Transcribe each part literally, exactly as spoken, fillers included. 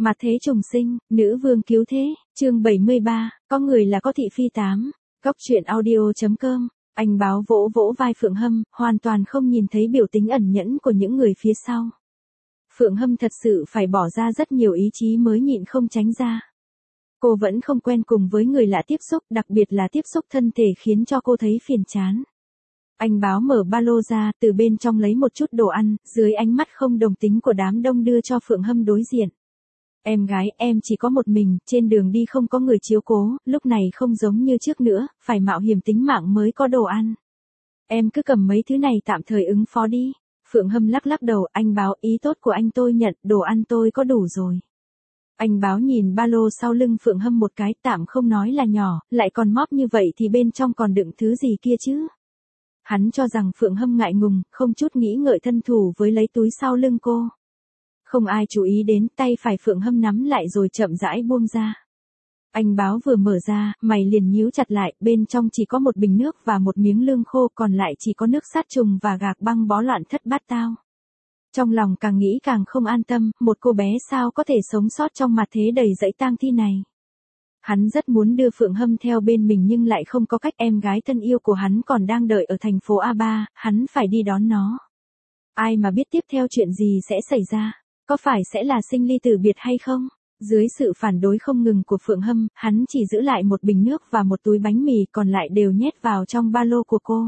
Mặt thế trùng sinh, nữ vương cứu thế, chương bảy mươi ba, có người là có thị phi tám. Góc truyện audio chấm com. Anh báo vỗ vỗ vai Phượng Hâm, hoàn toàn không nhìn thấy biểu tình ẩn nhẫn của những người phía sau. Phượng Hâm thật sự phải bỏ ra rất nhiều ý chí mới nhịn không tránh ra. Cô vẫn không quen cùng với người lạ tiếp xúc, đặc biệt là tiếp xúc thân thể khiến cho cô thấy phiền chán. Anh báo mở ba lô ra, từ bên trong lấy một chút đồ ăn, dưới ánh mắt không đồng tính của đám đông đưa cho Phượng Hâm đối diện. Em gái, em chỉ có một mình, trên đường đi không có người chiếu cố, lúc này không giống như trước nữa, phải mạo hiểm tính mạng mới có đồ ăn. Em cứ cầm mấy thứ này tạm thời ứng phó đi. Phượng Hâm lắc lắc đầu, anh báo ý tốt của anh tôi nhận, đồ ăn tôi có đủ rồi. Anh báo nhìn ba lô sau lưng Phượng Hâm một cái, tạm không nói là nhỏ, lại còn móp như vậy thì bên trong còn đựng thứ gì kia chứ. Hắn cho rằng Phượng Hâm ngại ngùng, không chút nghĩ ngợi thân thủ với lấy túi sau lưng cô. Không ai chú ý đến, tay phải Phượng Hâm nắm lại rồi chậm rãi buông ra. Anh báo vừa mở ra, mày liền nhíu chặt lại, bên trong chỉ có một bình nước và một miếng lương khô, còn lại chỉ có nước sát trùng và gạc băng bó loạn thất bát tao. Trong lòng càng nghĩ càng không an tâm, một cô bé sao có thể sống sót trong mặt thế đầy dẫy tang thi này. Hắn rất muốn đưa Phượng Hâm theo bên mình nhưng lại không có cách, em gái thân yêu của hắn còn đang đợi ở thành phố A ba, hắn phải đi đón nó. Ai mà biết tiếp theo chuyện gì sẽ xảy ra, có phải sẽ là sinh ly tử biệt hay không? Dưới sự phản đối không ngừng của Phượng Hâm, hắn chỉ giữ lại một bình nước và một túi bánh mì, còn lại đều nhét vào trong ba lô của cô.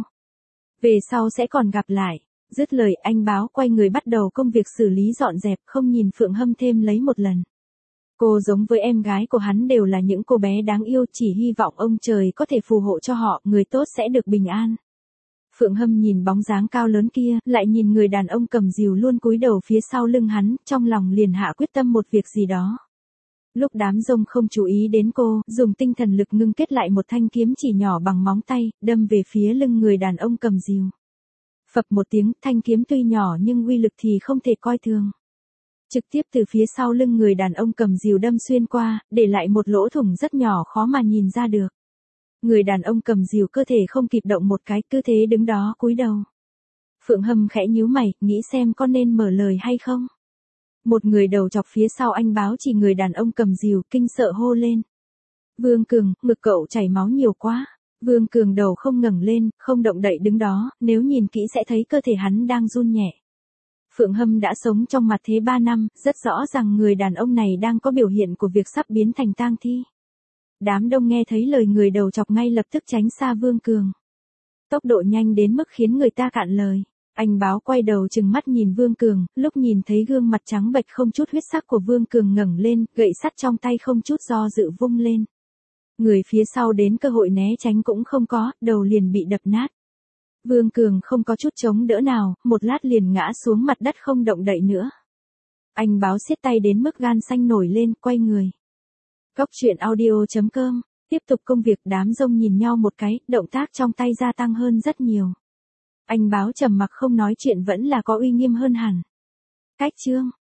Về sau sẽ còn gặp lại. Dứt lời, anh báo quay người bắt đầu công việc xử lý dọn dẹp, không nhìn Phượng Hâm thêm lấy một lần. Cô giống với em gái của hắn đều là những cô bé đáng yêu, chỉ hy vọng ông trời có thể phù hộ cho họ, người tốt sẽ được bình an. Phượng Hâm nhìn bóng dáng cao lớn kia, lại nhìn người đàn ông cầm rìu luôn cúi đầu phía sau lưng hắn, trong lòng liền hạ quyết tâm một việc gì đó. Lúc đám rông không chú ý đến cô, dùng tinh thần lực ngưng kết lại một thanh kiếm chỉ nhỏ bằng móng tay, đâm về phía lưng người đàn ông cầm rìu. Phập một tiếng, thanh kiếm tuy nhỏ nhưng uy lực thì không thể coi thường. Trực tiếp từ phía sau lưng người đàn ông cầm rìu đâm xuyên qua, để lại một lỗ thủng rất nhỏ khó mà nhìn ra được. Người đàn ông cầm rìu cơ thể không kịp động một cái, cứ thế đứng đó cúi đầu. Phượng Hâm khẽ nhíu mày, nghĩ xem có nên mở lời hay không. Một người đầu chọc phía sau anh báo chỉ người đàn ông cầm rìu, kinh sợ hô lên. Vương Cường, ngực cậu chảy máu nhiều quá. Vương Cường đầu không ngẩng lên, không động đậy đứng đó, nếu nhìn kỹ sẽ thấy cơ thể hắn đang run nhẹ. Phượng Hâm đã sống trong mặt thế ba năm, rất rõ ràng người đàn ông này đang có biểu hiện của việc sắp biến thành tang thi. Đám đông nghe thấy lời người đầu chọc ngay lập tức tránh xa Vương Cường. Tốc độ nhanh đến mức khiến người ta cạn lời. Anh báo quay đầu trừng mắt nhìn Vương Cường, lúc nhìn thấy gương mặt trắng bệch không chút huyết sắc của Vương Cường ngẩng lên, gậy sắt trong tay không chút do dự vung lên. Người phía sau đến cơ hội né tránh cũng không có, đầu liền bị đập nát. Vương Cường không có chút chống đỡ nào, một lát liền ngã xuống mặt đất không động đậy nữa. Anh báo siết tay đến mức gan xanh nổi lên, quay người. Góc truyện audio chấm com, tiếp tục công việc. Đám rông nhìn nhau một cái, động tác trong tay gia tăng hơn rất nhiều. Anh báo trầm mặc không nói chuyện vẫn là có uy nghiêm hơn hẳn. Cách chương